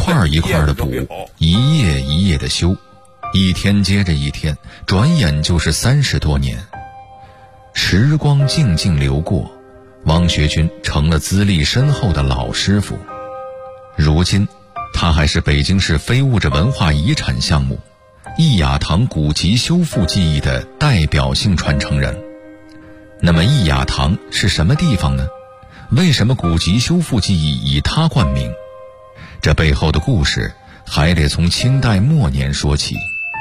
块一块的补，一页一页的修，一天接着一天，转眼就是30多年。时光静静流过，汪学军成了资历深厚的老师傅。如今他还是北京市非物质文化遗产项目易雅堂古籍修复技艺的代表性传承人。那么易雅堂是什么地方呢？为什么古籍修复技艺以它冠名？这背后的故事还得从清代末年说起。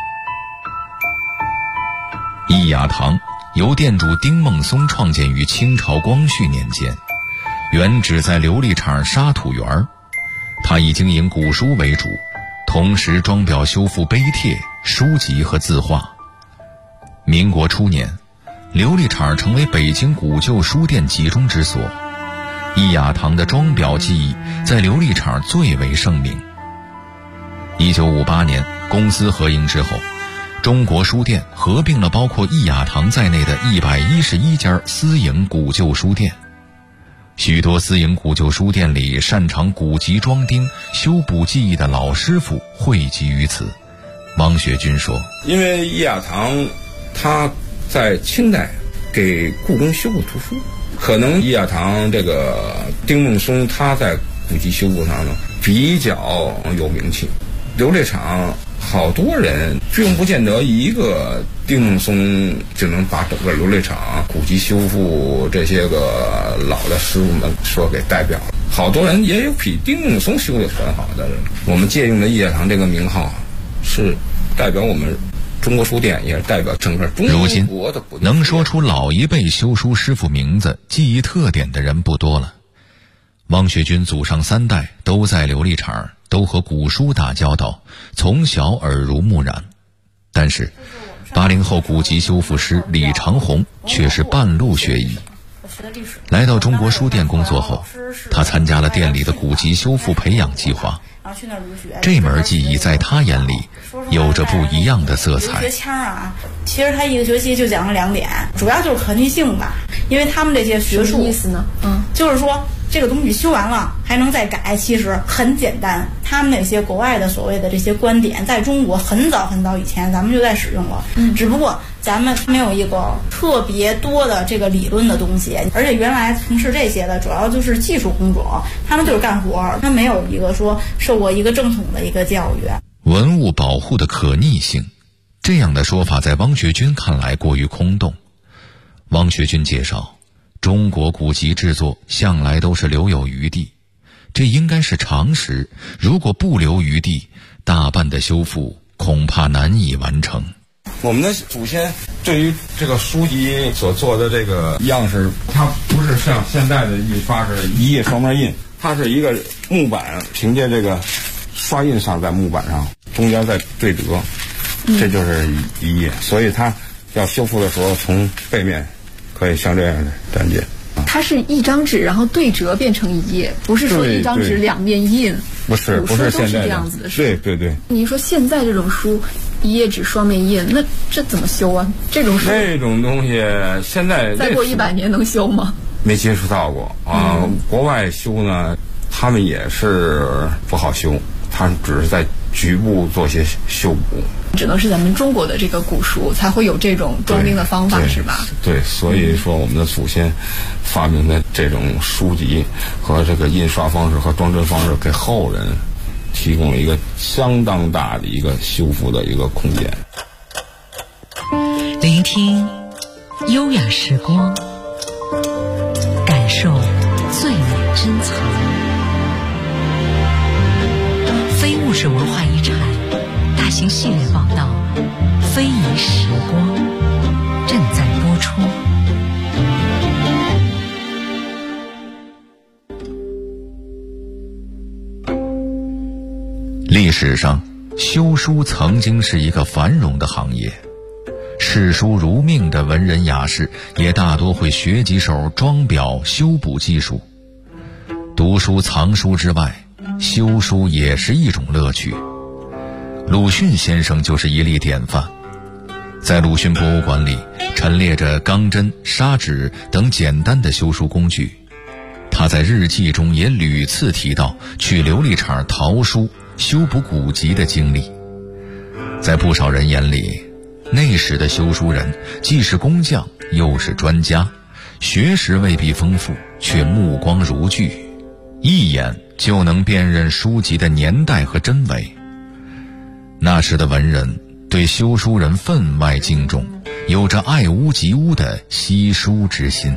易雅堂由店主丁孟松创建于清朝光绪年间，原址在琉璃厂沙土园。它以经营古书为主，同时装裱修复碑帖、书籍和字画。民国初年，琉璃厂成为北京古旧书店集中之所，易雅堂的装裱技艺在琉璃厂最为盛名。1958年公私合营之后，中国书店合并了包括易雅堂在内的111家私营古旧书店。许多私营古旧书店里擅长古籍装订、修补技艺的老师傅汇集于此。汪学军说， 因为易雅堂他在清代给故宫修过图书，可能易雅堂这个丁孟松他在古籍修复上呢比较有名气。琉璃厂好多人并不见得一个丁孟松就能把整个琉璃厂古籍修复这些个老的师傅们说给代表了。好多人也有比丁孟松修的很好的人。我们借用的易雅堂这个名号是代表我们中国书店，也是代表整个中国的古。 如今能说出老一辈修书师傅名字、技艺特点的人不多了。汪学军祖上3代都在琉璃厂，都和古书打交道，从小耳濡目染。但是80后古籍修复师李长红却是半路学艺。来到中国书店工作后，他参加了店里的古籍修复培养计划。这门技艺在他眼里有着不一样的色彩。 学腔啊，其实他一个学期就讲了2点，主要就是可逆性吧。因为他们这些学术意思呢， 就是说这个东西修完了还能再改，其实很简单。他们那些国外的所谓的这些观点，在中国很早很早以前咱们就在使用了，只不过咱们没有一个特别多的这个理论的东西，而且原来从事这些的主要就是技术工种，他们就是干活，他没有一个说受过一个正统的一个教育。 文物保护的可逆性，这样的说法在汪学军看来过于空洞。汪学军介绍，中国古籍制作向来都是留有余地，这应该是常识，如果不留余地，大半的修复恐怕难以完成。 我们的祖先对于这个书籍所做的这个样式，它不是像现在的印刷是一页双面印，它是一个木板，凭借这个刷印上在木板上，中间再对折，这就是一页。所以它要修复的时候，从背面可以像这样的展解。 它是一张纸，然后对折变成一页，不是说一张纸2面印。 不是现在这样子的。 对。 您说现在这种书一页纸双面印，那这怎么修啊？这种书这种东西现在再过100年能修吗？ 没接触到过啊。国外修呢，他们也是不好修，他们只是在局部做些修补。 只能是咱们中国的这个古书才会有这种装订的方法，是吧？ 对，所以说我们的祖先发明的这种书籍和这个印刷方式和装帧方式，给后人提供了一个相当大的一个修复的一个空间。 聆听优雅时光，感受最美珍藏。非物质文化遗产大型系列报道《非遗时光》正在播出。 历史上，修书曾经是一个繁荣的行业，视书如命的文人雅士也大多会学几手装裱修补技术。读书藏书之外，修书也是一种乐趣。鲁迅先生就是一例典范。在鲁迅博物馆里陈列着钢针、砂纸等简单的修书工具。他在日记中也屡次提到去琉璃厂淘书， 修补古籍的经历。在不少人眼里，那时的修书人既是工匠又是专家，学识未必丰富，却目光如炬，一眼就能辨认书籍的年代和真伪。那时的文人对修书人分外敬重，有着爱屋及乌的惜书之心。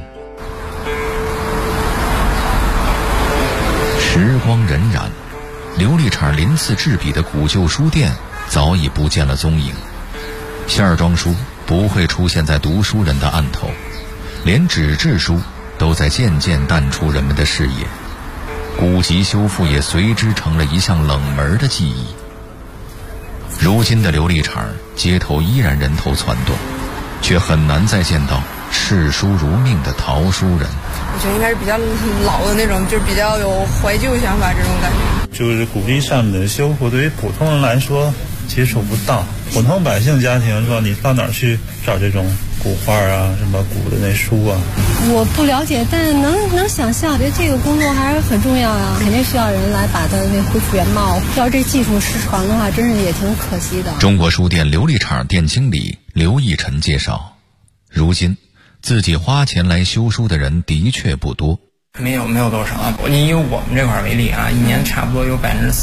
时光荏苒，琉璃厂鳞次栉比的古旧书店早已不见了踪影，线装书不会出现在读书人的案头，连纸质书都在渐渐淡出人们的视野，古籍修复也随之成了一项冷门的技艺。如今的琉璃厂街头依然人头攒动，却很难再见到视书如命的淘书人。 我觉得应该是比较老的那种，就是比较有怀旧想法这种感觉。 就是古籍上面的修复，对于普通人来说接触不到，普通百姓家庭说你到哪儿去找这种古画啊，什么古的那书啊？ 我不了解，但能想象，我觉得这个工作还是很重要啊，肯定需要人来把它那恢复原貌。要这技术失传的话，真是也挺可惜的。 中国书店琉璃厂店经理刘义晨介绍，如今自己花钱来修书的人的确不多， 没有多少啊。以我们这块为例啊，一年差不多有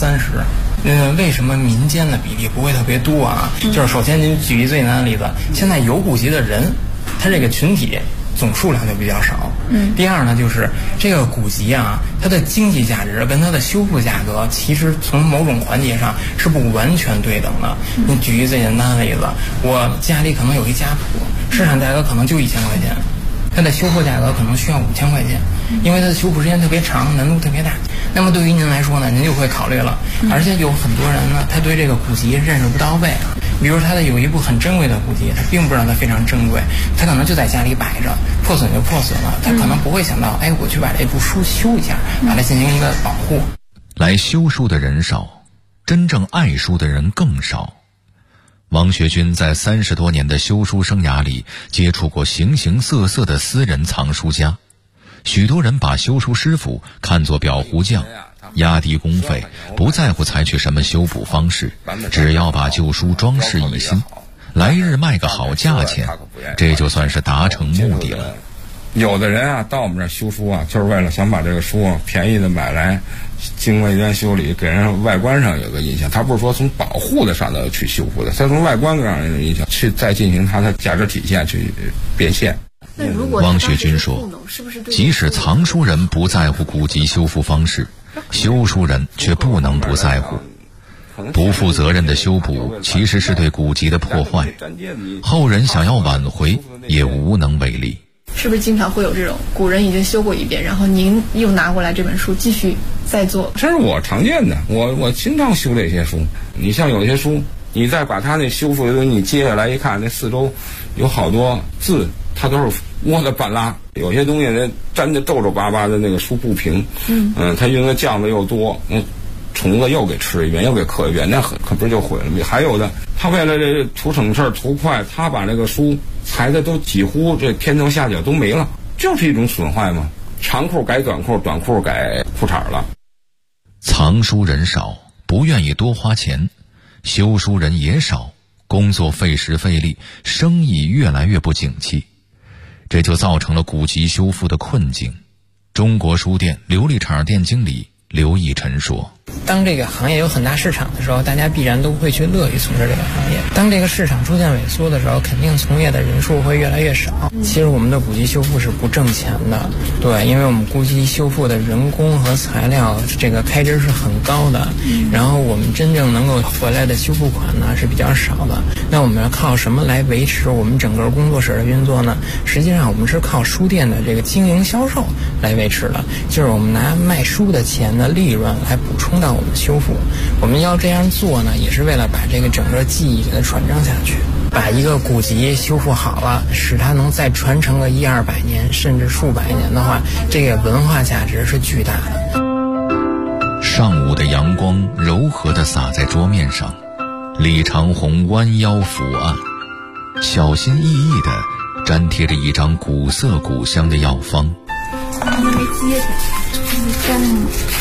30%。为什么民间的比例不会特别多啊？就是首先您举一最简单的例子，现在有古籍的人，他这个群体总数量就比较少。第二呢，就是这个古籍啊，它的经济价值跟它的修复价格，其实从某种环节上是不完全对等的。你举一最简单的例子，我家里可能有一家谱，市场价格可能就1000块钱，它的修复价格可能需要5000块钱，因为它的修复时间特别长，难度特别大。那么对于您来说呢，您就会考虑了，而且有很多人呢，他对这个古籍认识不到位啊。比如他的有一部很珍贵的古籍，他并不知道它非常珍贵，他可能就在家里摆着，破损就破损了，他可能不会想到，我去把这部书修一下，把它进行一个保护。 来修书的人少，真正爱书的人更少。王学军在30多年的修书生涯里，接触过形形色色的私人藏书家。许多人把修书师傅看作裱糊匠，压低工费，不在乎采取什么修补方式，只要把旧书装饰一新，来日卖个好价钱，这就算是达成目的了。 有的人啊，到我们这儿修书啊，就是为了想把这个书便宜的买来，经过一番修理，给人外观上有个印象。他不是说从保护的上头去修复的，他从外观上有印象，去再进行它的价值体现，去变现。 汪学军说，即使藏书人不在乎古籍修复方式，修书人却不能不在乎。不负责任的修补其实是对古籍的破坏，后人想要挽回也无能为力。 是不是经常会有这种古人已经修过一遍，然后您又拿过来这本书继续再做？ 这是我常见的，我经常修这些书。你像有些书，你再把它那修复的东西你接下来一看，那四周有好多字，它都是窝的半拉。有些东西那粘的皱皱巴巴的，那个书不平，它因为酱子又多，虫子又给吃一遍，又给刻一遍，那可不是就毁了。还有的，他为了这图省事儿图快，他把这个书裁的都几乎这天头下脚都没了，就是一种损坏嘛。长裤改短裤，短裤改裤衩了。 藏书人少，不愿意多花钱，修书人也少，工作费时费力，生意越来越不景气，这就造成了古籍修复的困境。中国书店琉璃厂店经理刘义晨说， 当这个行业有很大市场的时候，大家必然都会去乐于从事这个行业。当这个市场出现萎缩的时候，肯定从业的人数会越来越少。其实我们的古籍修复是不挣钱的，对，因为我们古籍修复的人工和材料这个开支是很高的，然后我们真正能够回来的修复款呢是比较少的。那我们要靠什么来维持我们整个工作室的运作呢？实际上我们是靠书店的这个经营销售来维持的，就是我们拿卖书的钱的利润来补充到我们修复。我们要这样做呢，也是为了把这个整个技艺给它传承下去，把一个古籍修复好了，使它能再传承个100-200年甚至数百年的话，这个文化价值是巨大的。 上午的阳光柔和地洒在桌面上，李长虹弯腰伏案，小心翼翼地粘贴着一张古色古香的药方。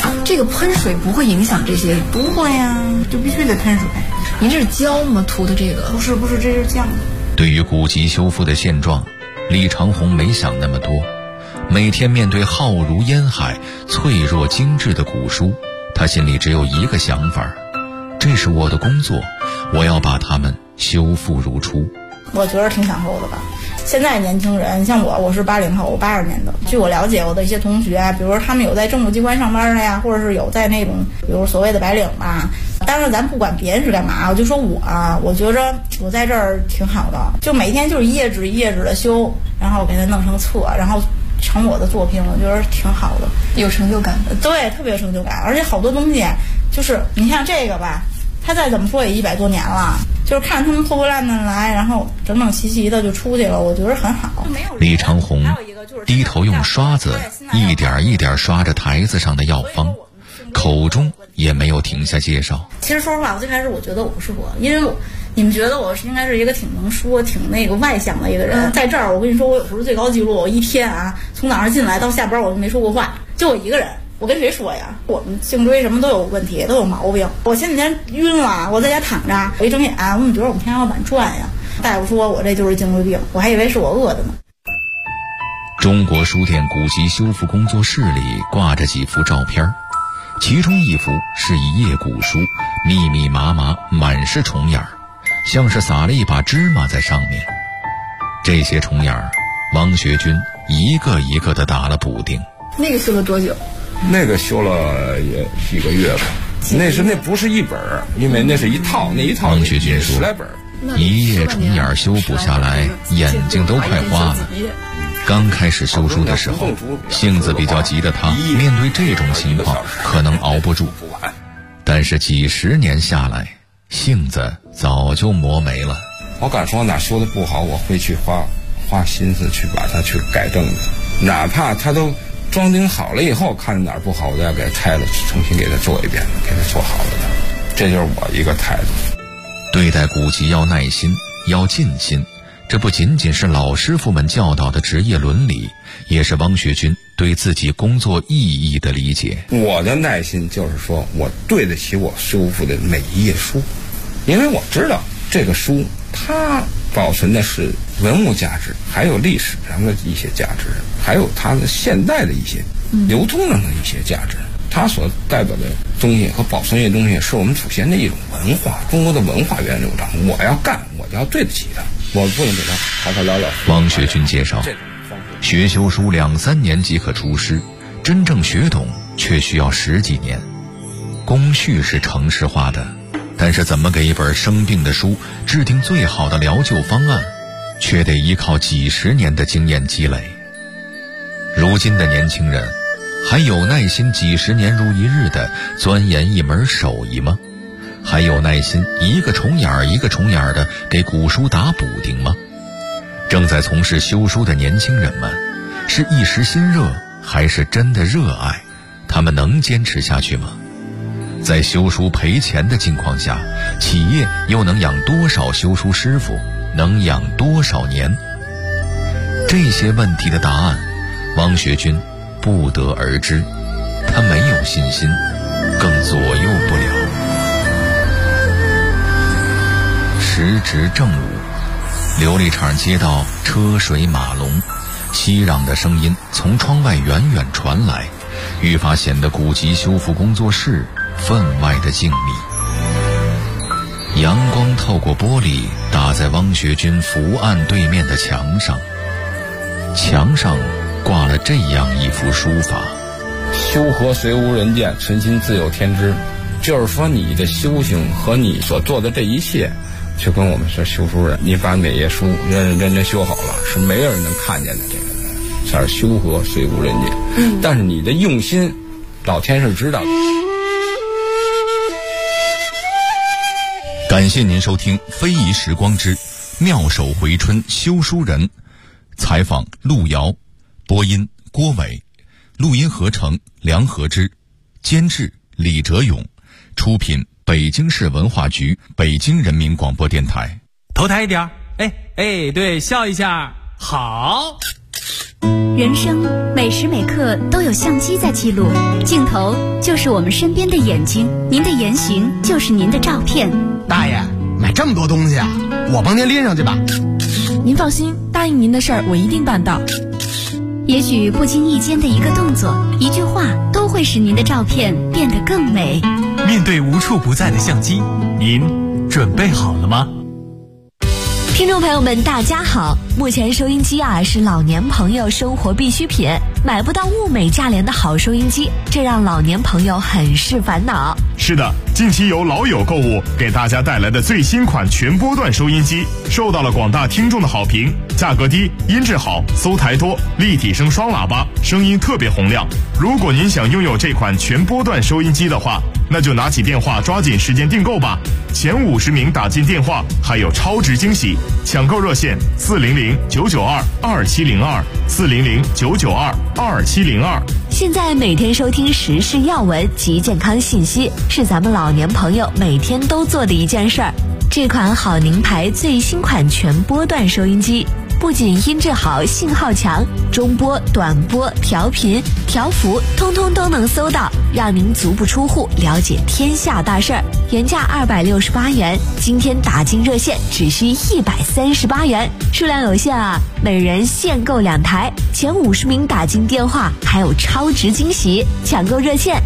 这个喷水不会影响这些？ 不会呀，就必须得喷水。 您这是胶吗？涂的这个？ 不是，这是酱。 对于古籍修复的现状，李长红没想那么多。每天面对浩如烟海、脆弱精致的古书，他心里只有一个想法：这是我的工作，我要把它们修复如初。 我觉得挺享受的吧。现在年轻人像我是80后，我82年的。据我了解，我的一些同学，比如说他们有在政府机关上班的呀，或者是有在那种，比如所谓的白领吧。当然，咱不管别人是干嘛，我就说我觉着我在这儿挺好的，就每天就是一页纸一页纸的修，然后给它弄成册，然后成我的作品，我觉得挺好的， 有成就感。 对，特别有成就感。而且好多东西，就是你像这个吧，它再怎么说也100多年了。就是看他们破破烂烂来，然后整整齐齐的就出去了，我觉得很好。 李长红低头用刷子一点一点刷着台子上的药方，口中也没有停下介绍。 其实说实话，我最开始我觉得我不是我，因为你们觉得我应该是一个挺能说、挺那个外向的一个人。在这儿，我跟你说，我有时候最高记录，我一天从早上进来到下班，我就没说过话，就我一个人。我跟谁说呀？我们颈椎什么都有问题，都有毛病。我前几天晕了，我在家躺着，我一睁眼，我怎么觉得我天花板转呀？大夫说我这就是颈椎病，我还以为是我饿的呢。 中国书店古籍修复工作室里挂着几幅照片，其中一幅是一页古书，密密麻麻，满是虫眼儿，像是撒了一把芝麻在上面。这些虫眼儿，汪学军一个一个的打了补丁。 那个修了多久？ 那个修了也几个月吧。那不是一本，因为那是一套，那一套汪学军说 10来本， 一页虫眼修补下来，眼睛都快花了。刚开始修书的时候，性子比较急的他，面对这种情况可能熬不住，但是几十年下来，性子早就磨没了。 我敢说哪修的不好，我会去花心思去把它去改正的，哪怕他都装订好了以后，看着哪儿不好，我再给它拆了，重新给它做一遍，给它做好了的。这就是我一个态度。 对待古籍要耐心，要尽心，这不仅仅是老师傅们教导的职业伦理，也是汪学军对自己工作意义的理解。 我的耐心就是说，我对得起我修复的每一页书，因为我知道这个书它保存的是文物价值，还有历史上的一些价值，还有它的现代的一些流通上的一些价值。它所代表的东西和保存这些东西，是我们祖先的一种文化，中国的文化源流长。我要干，我就要对得起它，我不能给它好好聊聊。 汪学军介绍，学修书2、3年即可出师，真正学懂却需要10几年。工序是程式化的，但是怎么给一本生病的书制定最好的疗救方案，却得依靠几十年的经验积累。如今的年轻人还有耐心几十年如一日的钻研一门手艺吗？还有耐心一个虫眼儿一个虫眼儿的给古书打补丁吗？正在从事修书的年轻人们，是一时心热还是真的热爱？他们能坚持下去吗？在修书赔钱的境况下，企业又能养多少修书师傅？能养多少年？这些问题的答案，汪学军不得而知，他没有信心，更左右不了。时值正午，琉璃厂街道车水马龙，熙攘的声音从窗外远远传来，愈发显得古籍修复工作室分外的静谧。阳光透过玻璃打在汪学军伏案对面的墙上，墙上挂了这样一幅书法： 修和随无人见，存心自有天知。就是说你的修行和你所做的这一切，就跟我们是修书人，你把哪页书认真修好了，是没有人能看见的。这个才是修和随无人见。但是你的用心，老天是知道的。 感谢您收听《非遗时光之妙手回春修书人》，采访陆瑶，播音郭伟，录音合成梁和之，监制李哲勇，出品北京市文化局、北京人民广播电台。 头抬一点，哎，对，笑一下，好。 人生每时每刻都有相机在记录，镜头就是我们身边的眼睛，您的言行就是您的照片。 大爷，买这么多东西啊，我帮您拎上去吧。 您放心，答应您的事儿我一定办到。 也许不经意间的一个动作、一句话，都会使您的照片变得更美。 面对无处不在的相机，您准备好了吗？ 听众朋友们大家好，目前收音机是老年朋友生活必需品，买不到物美价廉的好收音机，这让老年朋友很是烦恼。 是的，近期由老友购物给大家带来的最新款全波段收音机受到了广大听众的好评，价格低，音质好，搜台多，立体声双喇叭，声音特别洪亮。如果您想拥有这款全波段收音机的话，那就拿起电话抓紧时间订购吧，前50名打进电话还有超值惊喜。抢购热线400-992-2702，400-992-2702。 现在每天收听时事要闻及健康信息，是咱们老年朋友每天都做的一件事儿。这款好宁牌最新款全波段收音机，不仅音质好、信号强，中波、短波、调频、调幅通通都能搜到，让您足不出户了解天下大事儿。原价268元，今天打进热线只需138元，数量有限啊，每人限购2台，前50名打进电话还有超值惊喜。抢购热线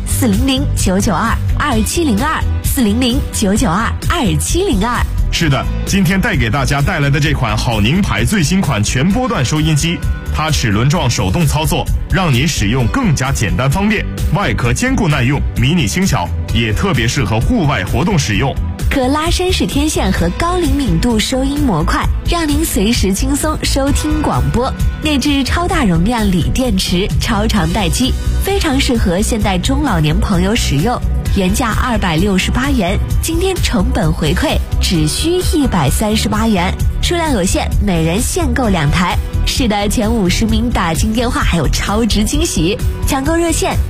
400-992-2702，400-992-2702。 是的，今天带给大家带来的这款好宁牌最新款全波段收音机，它齿轮状手动操作，让您使用更加简单方便，外壳坚固耐用，迷你轻巧，也特别适合户外活动使用。 可拉伸式天线和高灵敏度收音模块，让您随时轻松收听广播。内置超大容量锂电池，超长待机，非常适合现代中老年朋友使用。原价268元，今天成本回馈只需138元，数量有限，每人限购2台。是的，前50名打进电话还有超值惊喜。抢购热线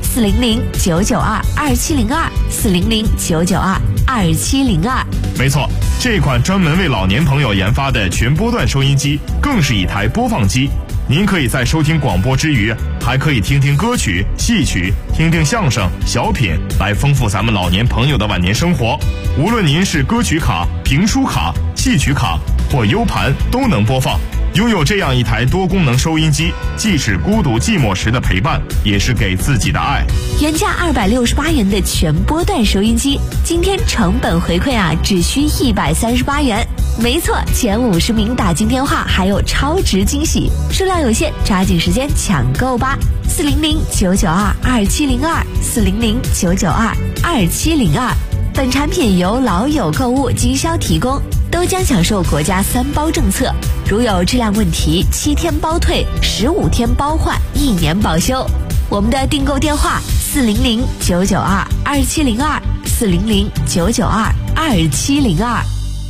400-992-2702，400-992-2702。 没错，这款专门为老年朋友研发的全波段收音机更是一台播放机。您可以在收听广播之余，还可以听听歌曲、戏曲，听听相声、小品，来丰富咱们老年朋友的晚年生活。无论您是歌曲卡、评书卡、戏曲卡或 U 盘都能播放。拥有这样一台多功能收音机，既是孤独寂寞时的陪伴，也是给自己的爱。 原价268元的全波段收音机，今天成本回馈只需138元。没错，前50名打进电话还有超值惊喜，数量有限，抓紧时间抢购吧。400-992-2702，400-992-2702。本产品由老友购物经销提供，都将享受国家3包政策，如有质量问题7天包退，15天包换，1年保修。我们的订购电话400-992-2702，400-992-2702。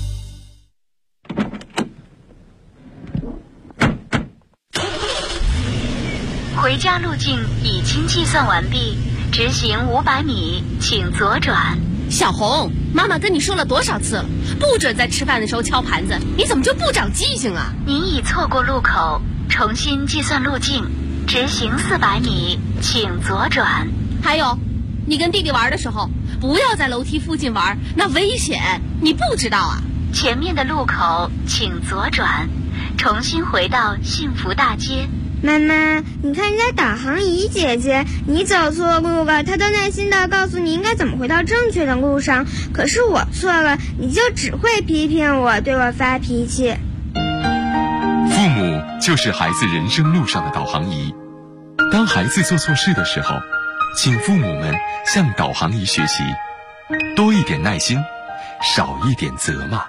回家路径已经计算完毕，直行500米，请左转。 小红，妈妈跟你说了多少次了，不准在吃饭的时候敲盘子，你怎么就不长记性啊？ 您已错过路口，重新计算路径，直行400米，请左转。 还有，你跟弟弟玩的时候，不要在楼梯附近玩，那危险，你不知道啊？ 前面的路口请左转，重新回到幸福大街。 妈妈，你看人家导航仪姐姐，你走错路了，她都耐心地告诉你应该怎么回到正确的路上，可是我错了，你就只会批评我，对我发脾气。 父母就是孩子人生路上的导航仪，当孩子做错事的时候，请父母们向导航仪学习，多一点耐心，少一点责骂。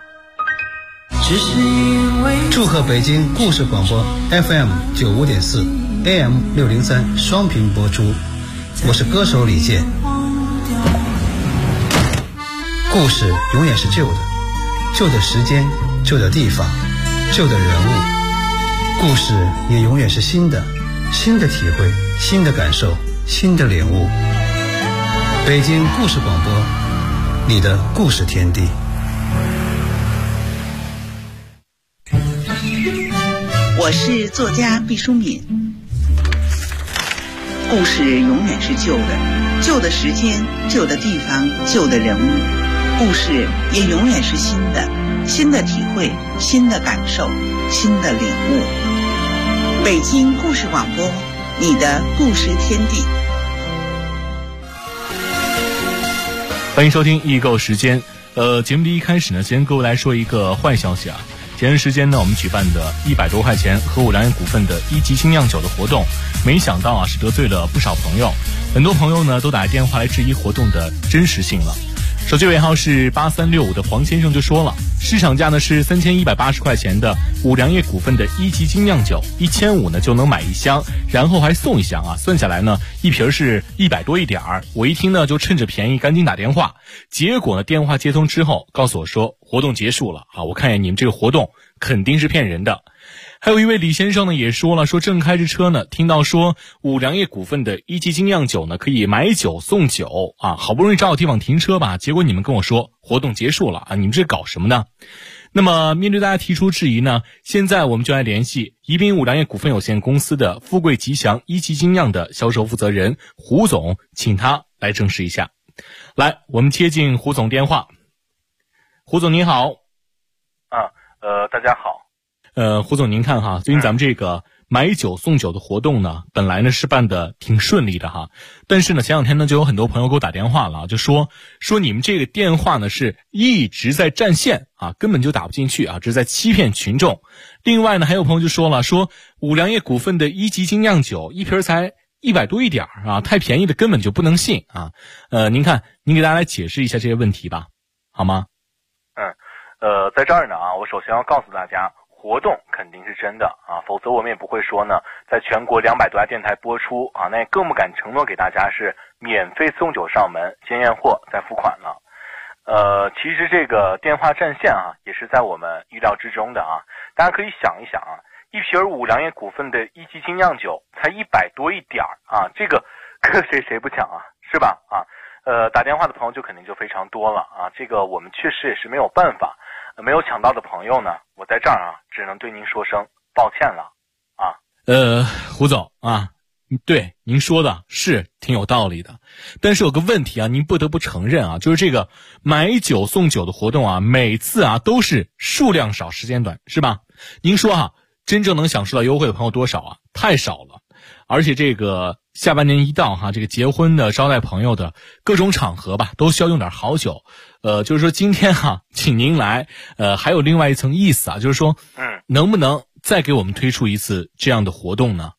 祝贺北京故事广播 FM 95.4 AM 603双频播出，我是歌手李健。故事永远是旧的，旧的时间，旧的地方，旧的人物，故事也永远是新的，新的体会，新的感受，新的领悟。北京故事广播，你的故事天地。 我是作家毕淑敏。 故事永远是旧的，旧的时间、旧的地方、旧的人物，故事也永远是新的，新的体会，新的感受，新的领悟。北京故事广播，你的故事天地。 欢迎收听易购时间。节目的一开始呢，先跟各位来说一个坏消息啊。前段时间呢，我们举办的100多块钱和五粮液股份的1级精酿酒的活动，没想到啊是得罪了不少朋友，很多朋友呢都打电话来质疑活动的真实性了。手机尾号是8365的黄先生就说了，市场价呢是3180块钱的五粮液股份的1级精酿酒，1500呢就能买一箱，然后还送一箱啊，算下来呢一瓶是100多一点儿。我一听呢就趁着便宜赶紧打电话，结果呢电话接通之后告诉我说活动结束了啊，我看见你们这个活动肯定是骗人的。还有一位李先生呢也说了，说正开着车呢，听到说五粮液股份的1级精酿酒呢可以买酒送酒啊，好不容易找好地方停车吧，结果你们跟我说活动结束了啊，你们这搞什么呢？那么面对大家提出质疑呢，现在我们就来联系宜宾五粮液股份有限公司的富贵吉祥1级精酿的销售负责人胡总，请他来证实一下。来，我们接进胡总电话。胡总您好。 大家好。 胡总您看哈，最近咱们这个买酒送酒的活动呢，本来呢是办的挺顺利的哈，但是呢前两天呢就有很多朋友给我打电话了，就说你们这个电话呢是一直在占线啊，根本就打不进去啊，这是在欺骗群众。另外呢还有朋友就说了，说五粮液股份的1级精酿酒一瓶才100多一点啊，太便宜的根本就不能信啊。您看您给大家来解释一下这些问题吧，好吗？ 在这儿呢啊，我首先要告诉大家，活动肯定是真的啊，否则我们也不会说呢，在全国200多家电台播出啊，那也更不敢承诺给大家是免费送酒上门，先验货再付款了。其实这个电话占线啊，也是在我们预料之中的啊。大家可以想一想啊，一瓶五粮液股份的1级精酿酒才100多一点啊，这个搁谁不抢啊，是吧？啊，打电话的朋友就肯定就非常多了啊，这个我们确实也是没有办法。没有抢到的朋友呢，我在这儿啊，只能对您说声抱歉了啊。 胡总啊，对您说的是挺有道理的，但是有个问题啊，您不得不承认啊，就是这个买酒送酒的活动啊，每次啊都是数量少时间短，是吧？您说啊，真正能享受到优惠的朋友多少啊？太少了。而且这个下半年一到哈，这个结婚的、招待朋友的各种场合吧，都需要用点好酒。就是说今天哈，请您来，还有另外一层意思啊，就是说，能不能再给我们推出一次这样的活动呢？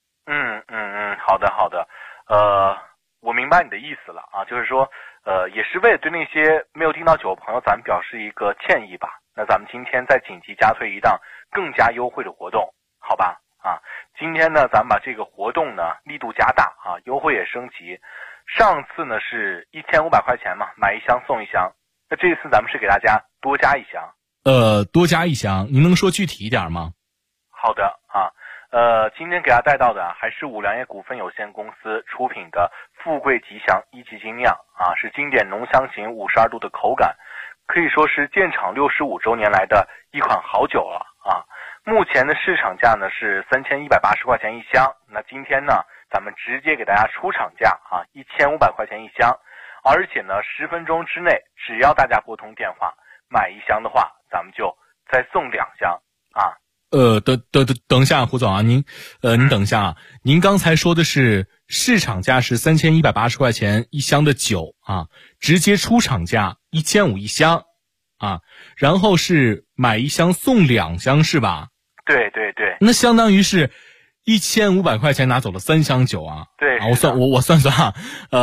好的，我明白你的意思了啊，就是说，也是为了对那些没有订到酒的朋友，咱们表示一个歉意吧。那咱们今天再紧急加推一档更加优惠的活动，好吧？啊，今天呢，咱们把这个活动呢力度加大啊，优惠也升级。上次呢是1500块钱嘛，买一箱送一箱。那这次咱们是给大家多加一箱。 多加一箱，您能说具体一点吗？ 好的啊，今天给大家带到的还是五粮液股份有限公司出品的富贵吉祥1级精酿啊，是经典浓香型52度的口感，可以说是建厂65周年来的一款好酒了啊。目前的市场价呢是3180块钱一箱，那今天呢咱们直接给大家出厂价啊，1500块钱一箱，而且呢10分钟之内，只要大家拨通电话买一箱的话，咱们就再送2箱啊。 等一下，胡总啊，您等一下啊，您刚才说的是市场价是3180块钱一箱的酒啊，直接出厂价1500一箱啊，然后是买一箱送2箱是吧？ 对， 那相当于是1500块钱拿走了3箱酒啊。 对啊，我算啊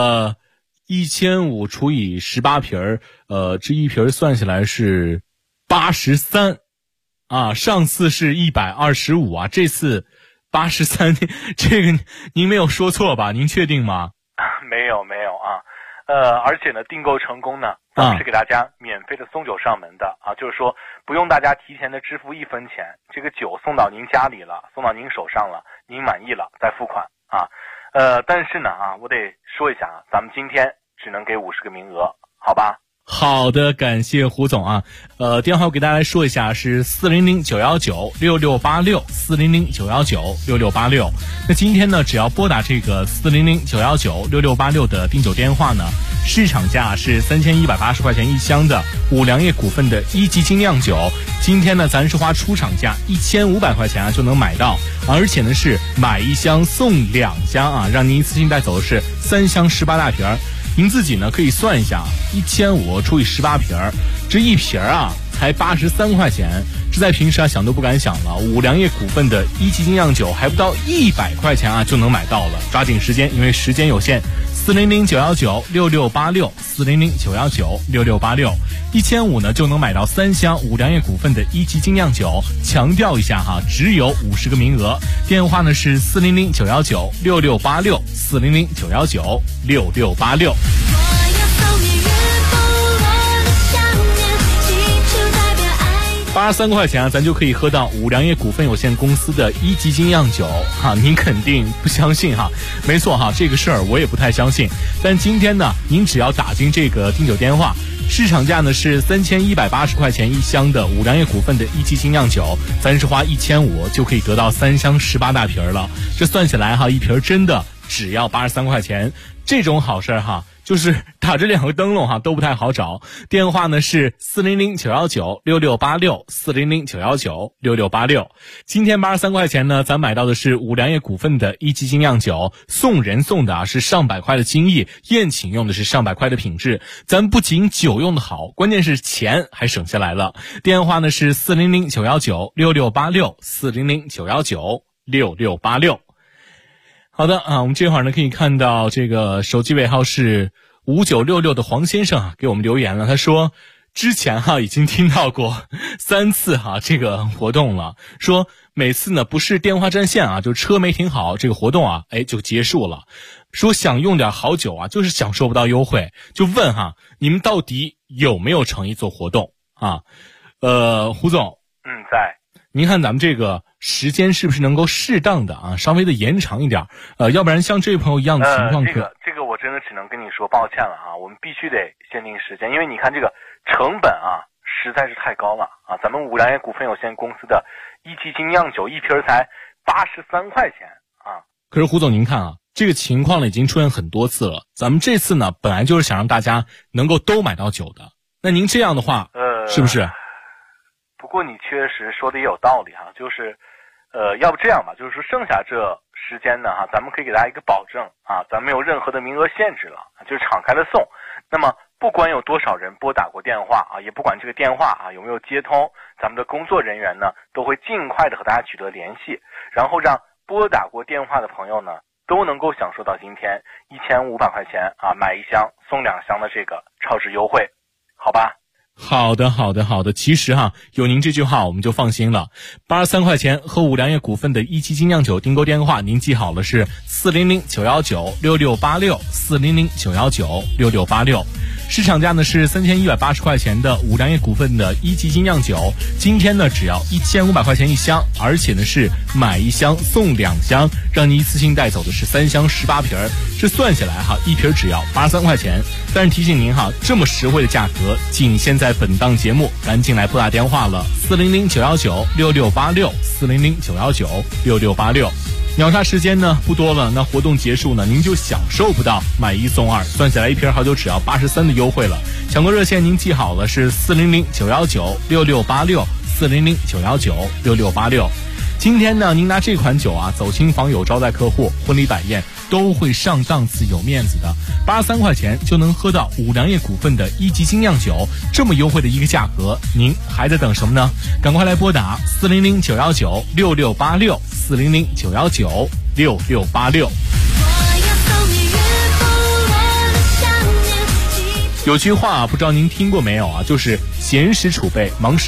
，1500除以18瓶这一瓶算下来是83啊，上次是125啊，这次83，这个您没有说错吧？您确定吗？ 没有啊。而且呢，订购成功呢，咱们是给大家免费的送酒上门的啊，就是说不用大家提前的支付1分钱，这个酒送到您家里了，送到您手上了，您满意了再付款啊。但是呢啊，我得说一下啊，咱们今天只能给50个名额，好吧？ 好的，感谢胡总啊。电话我给大家来说一下，是400-919-6686，400-919-6686。那今天呢，只要拨打这个400-919-6686的订酒电话呢，市场价是3180块钱一箱的五粮液股份的一级精酿酒。今天呢，咱是花出厂价1500块钱啊就能买到，而且呢是买一箱送2箱啊，让您一次性带走的是3箱18大瓶。您自己呢可以算一下，1500除以18瓶，这一瓶啊才83块钱，这在平时啊想都不敢想了。五粮液股份的一级精酿酒还不到100块钱啊就能买到了，抓紧时间，因为时间有限。400-919-6686，400-919-6686，1500呢就能买到3箱五粮液股份的一级精酿酒。强调一下哈，只有50个名额。电话呢是400-919-6686，400-919-6686。83块钱啊，咱就可以喝到五粮液股份有限公司的一级精酿酒哈，您肯定不相信哈？没错哈，这个事儿我也不太相信。但今天呢，您只要打进这个订酒电话，市场价呢是3180块钱一箱的五粮液股份的一级精酿酒，咱是花1500就可以得到3箱18大瓶了。这算起来哈，一瓶真的只要83块钱，这种好事哈。就是打这2个灯笼哈都不太好找。电话呢是400-919-6686，400-919-6686。今天83块钱呢，咱买到的是五粮液股份的一级精酿酒，送人送的啊是上百块的精益，宴请用的是上百块的品质。咱不仅酒用的好，关键是钱还省下来了。电话呢是400-919-6686，400-919-6686。好的啊，我们这会儿呢可以看到这个手机尾号是5966的黄先生啊给我们留言了，他说之前哈已经听到过3次哈这个活动了，说每次呢不是电话占线啊，就车没停好，这个活动啊就结束了。说想用点好酒啊，就是享受不到优惠，就问哈你们到底有没有诚意做活动啊？胡总， 在。 您看咱们这个时间是不是能够适当的啊，稍微的延长一点？要不然像这位朋友一样的情况这个我真的只能跟你说抱歉了啊，我们必须得限定时间，因为你看这个成本啊实在是太高了啊。咱们五粮液股份有限公司的一级精酿酒一瓶才83块钱啊。 可是胡总您看啊，这个情况呢已经出现很多次了，咱们这次呢本来就是想让大家能够都买到酒的，那您这样的话是不是？ 不过你确实说的也有道理哈，就是要不这样吧，就是说剩下这时间呢哈，咱们可以给大家一个保证啊，咱没有任何的名额限制了，就是敞开的送。那么不管有多少人拨打过电话啊，也不管这个电话啊有没有接通，咱们的工作人员呢都会尽快的和大家取得联系，然后让拨打过电话的朋友呢都能够享受到今天1500块钱啊买1箱送2箱的这个超值优惠，好吧？ 好的。其实哈，有您这句话我们就放心了。83块钱和五粮液股份的一级精酿酒订购电话，您记好了是400-919-6686，400-919-6686。市场价呢是3180块钱的五粮液股份的一级精酿酒，今天呢只要1500块钱一箱，而且呢是买1箱送2箱，让您一次性带走的是3箱18瓶。这算下来哈，一瓶只要83块钱。但是提醒您哈，这么实惠的价格仅限在本档节目，赶紧来拨打电话了，400-919-6686，400-919-6686。秒杀时间呢不多了，那活动结束呢，您就享受不到买1送2，算下来一瓶好酒只要83的优惠了。抢购热线您记好了是400-919-6686，400-919-6686。今天呢，您拿这款酒啊走亲访友、招待客户、婚礼摆宴都会上档次、有面子的。83块钱就能喝到五粮液股份的一级精酿酒，这么优惠的一个价格，您还在等什么呢？赶快来拨打400-919-6686，400-919-6686。有句话不知道您听过没有啊，就是闲时储备，忙时